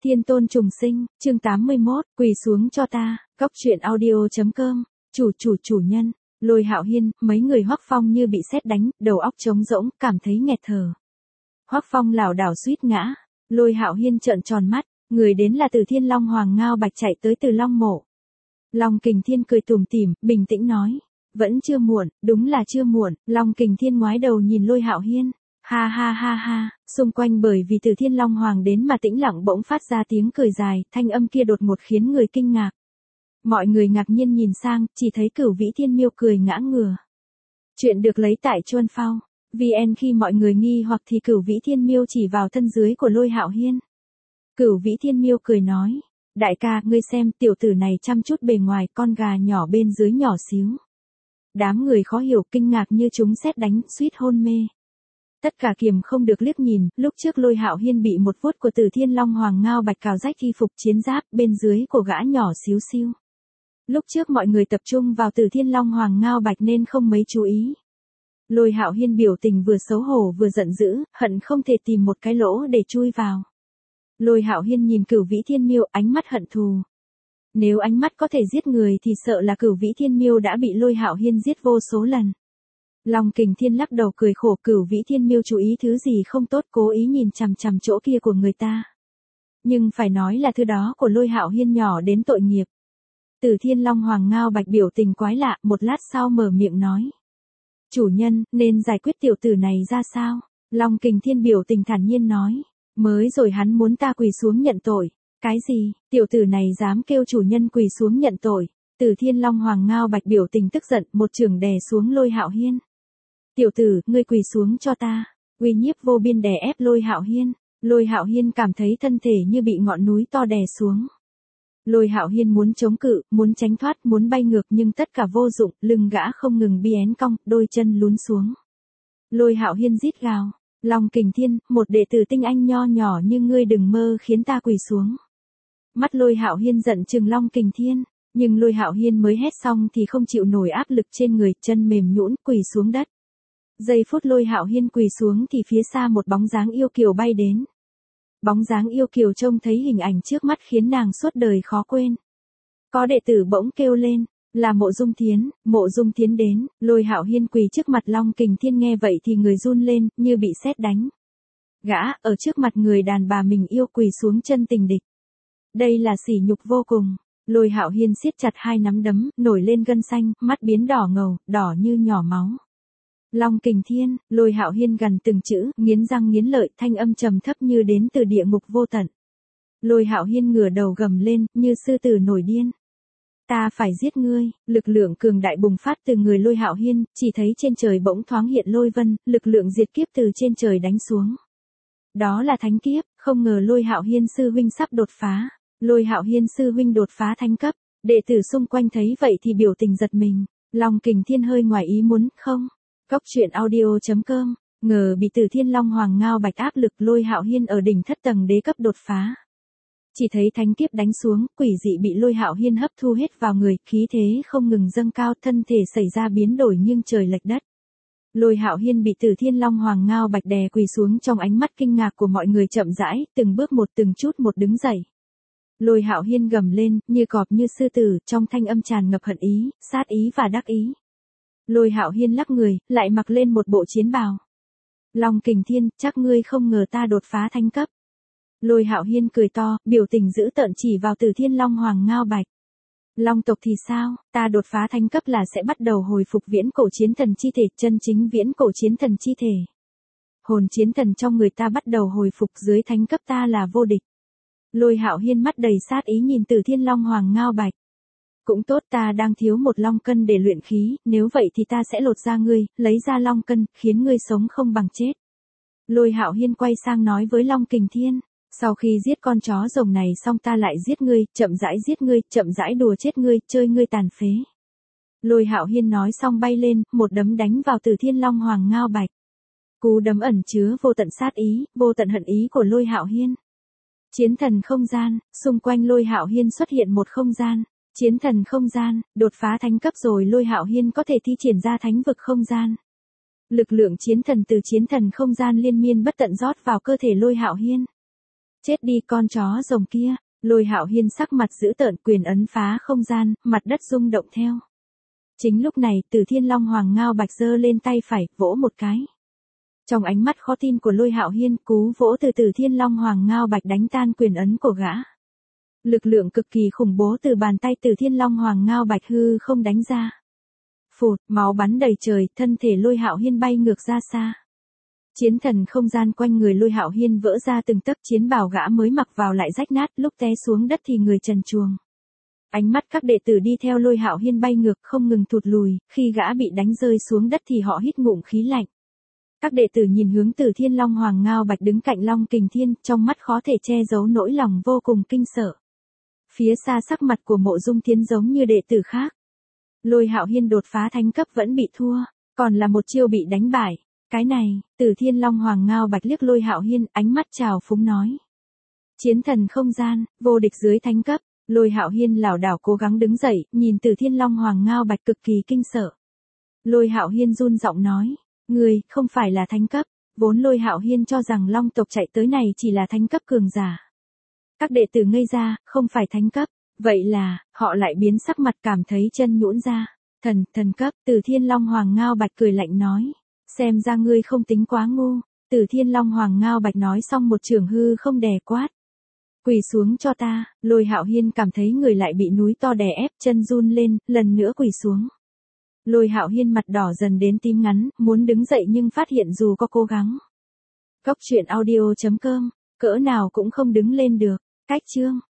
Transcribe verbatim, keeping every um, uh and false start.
Thiên tôn trùng sinh, chương tám mươi mốt, quỳ xuống cho ta, cóc truyện audio chấm com, chủ chủ chủ nhân, Lôi Hạo Hiên, mấy người Hoắc Phong như bị sét đánh, đầu óc trống rỗng, cảm thấy nghẹt thở. Hoắc Phong lảo đảo suýt ngã, Lôi Hạo Hiên trợn tròn mắt, người đến là Từ Thiên Long Hoàng Ngao Bạch chạy tới Từ Long mộ. Long Kình Thiên cười tủm tỉm, bình tĩnh nói, vẫn chưa muộn, đúng là chưa muộn. Long Kình Thiên ngoái đầu nhìn Lôi Hạo Hiên. Ha ha ha ha, xung quanh bởi vì Từ Thiên Long Hoàng đến mà tĩnh lặng bỗng phát ra tiếng cười dài, thanh âm kia đột ngột khiến người kinh ngạc. Mọi người ngạc nhiên nhìn sang, chỉ thấy Cửu Vĩ Thiên Miêu cười ngã ngửa. Chuyện được lấy tại Chuan Phao. vê en khi mọi người nghi hoặc thì Cửu Vĩ Thiên Miêu chỉ vào thân dưới của Lôi Hạo Hiên. Cửu Vĩ Thiên Miêu cười nói, đại ca, ngươi xem, tiểu tử này chăm chút bề ngoài, con gà nhỏ bên dưới nhỏ xíu. Đám người khó hiểu, kinh ngạc như chúng sét đánh, suýt hôn mê. Tất cả kiềm không được liếc nhìn, lúc trước Lôi Hạo Hiên bị một vuốt của Từ Thiên Long Hoàng Ngao Bạch cào rách y phục chiến giáp, bên dưới của gã nhỏ xíu xiu. Lúc trước mọi người tập trung vào Từ Thiên Long Hoàng Ngao Bạch nên không mấy chú ý. Lôi Hạo Hiên biểu tình vừa xấu hổ vừa giận dữ, hận không thể tìm một cái lỗ để chui vào. Lôi Hạo Hiên nhìn Cửu Vĩ Thiên Miêu, ánh mắt hận thù. Nếu ánh mắt có thể giết người thì sợ là Cửu Vĩ Thiên Miêu đã bị Lôi Hạo Hiên giết vô số lần. Long Kình Thiên lắc đầu cười khổ, Cửu Vĩ Thiên Miêu chú ý thứ gì không tốt, cố ý nhìn chằm chằm chỗ kia của người ta. Nhưng phải nói là thứ đó của Lôi Hạo Hiên nhỏ đến tội nghiệp. Từ Thiên Long Hoàng Ngao Bạch biểu tình quái lạ, một lát sau mở miệng nói. Chủ nhân, nên giải quyết tiểu tử này ra sao? Long Kình Thiên biểu tình thản nhiên nói. Mới rồi hắn muốn ta quỳ xuống nhận tội. Cái gì? Tiểu tử này dám kêu chủ nhân quỳ xuống nhận tội. Từ Thiên Long Hoàng Ngao Bạch biểu tình tức giận, một chưởng đè xuống Lôi Hạo Hiên. Tiểu tử, ngươi quỳ xuống cho ta. Uy nhiếp vô biên đè ép Lôi Hạo Hiên. Lôi Hạo Hiên cảm thấy thân thể như bị ngọn núi to đè xuống. Lôi Hạo Hiên muốn chống cự, muốn tránh thoát, muốn bay ngược nhưng tất cả vô dụng, lưng gã không ngừng bi én cong, đôi chân lún xuống. Lôi Hạo Hiên rít gào, Long Kình Thiên, một đệ tử tinh anh nho nhỏ như ngươi đừng mơ khiến ta quỳ xuống. Mắt Lôi Hạo Hiên giận trừng Long Kình Thiên, nhưng Lôi Hạo Hiên mới hét xong thì không chịu nổi áp lực trên người, chân mềm nhũn quỳ xuống đất. Giây phút Lôi Hạo Hiên quỳ xuống thì phía xa một bóng dáng yêu kiều bay đến. Bóng dáng yêu kiều trông thấy hình ảnh trước mắt khiến nàng suốt đời khó quên. Có đệ tử bỗng kêu lên, là Mộ Dung Thiến. Mộ Dung Thiến đến, Lôi Hạo Hiên quỳ trước mặt Long Kình Thiên nghe vậy thì người run lên, như bị sét đánh. Gã, ở trước mặt người đàn bà mình yêu quỳ xuống chân tình địch. Đây là sỉ nhục vô cùng. Lôi Hạo Hiên siết chặt hai nắm đấm, nổi lên gân xanh, mắt biến đỏ ngầu, đỏ như nhỏ máu. Long Kình Thiên, Lôi Hạo Hiên gần từng chữ, nghiến răng nghiến lợi, thanh âm trầm thấp như đến từ địa ngục vô tận. Lôi Hạo Hiên ngửa đầu gầm lên, như sư tử nổi điên. Ta phải giết ngươi. Lực lượng cường đại bùng phát từ người Lôi Hạo Hiên, chỉ thấy trên trời bỗng thoáng hiện lôi vân, lực lượng diệt kiếp từ trên trời đánh xuống. Đó là thánh kiếp, không ngờ Lôi Hạo Hiên sư huynh sắp đột phá. Lôi Hạo Hiên sư huynh đột phá thánh cấp, đệ tử xung quanh thấy vậy thì biểu tình giật mình. Long Kình Thiên hơi ngoài ý muốn, không. Cóc truyện audio chấm com, ngờ bị Từ Thiên Long Hoàng Ngao Bạch áp lực, Lôi Hạo Hiên ở đỉnh thất tầng đế cấp đột phá. Chỉ thấy thánh kiếp đánh xuống, quỷ dị bị Lôi Hạo Hiên hấp thu hết vào người, khí thế không ngừng dâng cao, thân thể xảy ra biến đổi nghiêng trời lệch đất. Lôi Hạo Hiên bị Từ Thiên Long Hoàng Ngao Bạch đè quỳ xuống, trong ánh mắt kinh ngạc của mọi người chậm rãi, từng bước một từng chút một đứng dậy. Lôi Hạo Hiên gầm lên, như cọp như sư tử, trong thanh âm tràn ngập hận ý, sát ý và đắc ý. Lôi Hạo Hiên lắc người, lại mặc lên một bộ chiến bào. Long Kình Thiên, chắc ngươi không ngờ ta đột phá thánh cấp. Lôi Hạo Hiên cười to, biểu tình dữ tợn chỉ vào Từ Thiên Long Hoàng Ngao Bạch. Long tộc thì sao, ta đột phá thánh cấp là sẽ bắt đầu hồi phục viễn cổ chiến thần chi thể, chân chính viễn cổ chiến thần chi thể. Hồn chiến thần trong người ta bắt đầu hồi phục, dưới thánh cấp ta là vô địch. Lôi Hạo Hiên mắt đầy sát ý nhìn Từ Thiên Long Hoàng Ngao Bạch. Cũng tốt, ta đang thiếu một long cân để luyện khí, nếu vậy thì ta sẽ lột ra ngươi, lấy ra long cân, khiến ngươi sống không bằng chết. Lôi Hạo Hiên quay sang nói với Long Kình Thiên, sau khi giết con chó rồng này xong ta lại giết ngươi, chậm rãi giết ngươi, chậm rãi đùa chết ngươi, chơi ngươi tàn phế. Lôi Hạo Hiên nói xong bay lên, một đấm đánh vào Từ Thiên Long Hoàng Ngao Bạch. Cú đấm ẩn chứa vô tận sát ý, vô tận hận ý của Lôi Hạo Hiên. Chiến thần không gian, xung quanh Lôi Hạo Hiên xuất hiện một không gian. Chiến thần không gian, đột phá thánh cấp rồi Lôi Hạo Hiên có thể thi triển ra thánh vực không gian. Lực lượng chiến thần từ chiến thần không gian liên miên bất tận rót vào cơ thể Lôi Hạo Hiên. Chết đi con chó rồng kia, Lôi Hạo Hiên sắc mặt dữ tợn, quyền ấn phá không gian, mặt đất rung động theo. Chính lúc này, Từ Thiên Long Hoàng Ngao Bạch giơ lên tay phải, vỗ một cái. Trong ánh mắt khó tin của Lôi Hạo Hiên, cú vỗ từ Từ Thiên Long Hoàng Ngao Bạch đánh tan quyền ấn của gã. Lực lượng cực kỳ khủng bố từ bàn tay Từ Thiên Long Hoàng Ngao Bạch hư không đánh ra. Phụt, máu bắn đầy trời, thân thể Lôi Hạo Hiên bay ngược ra xa. Chiến thần không gian quanh người Lôi Hạo Hiên vỡ ra từng tấc, chiến bào gã mới mặc vào lại rách nát, lúc té xuống đất thì người trần truồng. Ánh mắt các đệ tử đi theo Lôi Hạo Hiên bay ngược không ngừng thụt lùi, khi gã bị đánh rơi xuống đất thì họ hít ngụm khí lạnh. Các đệ tử nhìn hướng Từ Thiên Long Hoàng Ngao Bạch đứng cạnh Long Kình Thiên, trong mắt khó thể che giấu nỗi lòng vô cùng kinh sợ. Phía xa sắc mặt của Mộ Dung Thiến giống như đệ tử khác. Lôi Hạo Hiên đột phá thánh cấp vẫn bị thua, còn là một chiêu bị đánh bại. Cái này, Từ Thiên Long Hoàng Ngao Bạch liếc Lôi Hạo Hiên, ánh mắt trào phúng nói. Chiến thần không gian, vô địch dưới thánh cấp. Lôi Hạo Hiên lảo đảo cố gắng đứng dậy, nhìn Từ Thiên Long Hoàng Ngao Bạch cực kỳ kinh sợ. Lôi Hạo Hiên run giọng nói, ngươi, không phải là thánh cấp. Vốn Lôi Hạo Hiên cho rằng Long tộc chạy tới này chỉ là thánh cấp cường giả. Các đệ tử ngây ra, không phải thánh cấp. Vậy là, họ lại biến sắc mặt cảm thấy chân nhũn ra. Thần, thần cấp, Từ Thiên Long Hoàng Ngao Bạch cười lạnh nói. Xem ra ngươi không tính quá ngu. Từ Thiên Long Hoàng Ngao Bạch nói xong một trường hư không đè quát. Quỳ xuống cho ta. Lôi Hạo Hiên cảm thấy người lại bị núi to đè ép, chân run lên, lần nữa quỳ xuống. Lôi Hạo Hiên mặt đỏ dần đến tím ngắn, muốn đứng dậy nhưng phát hiện dù có cố gắng. Cốc truyện audio chấm com, cỡ nào cũng không đứng lên được. Cách chương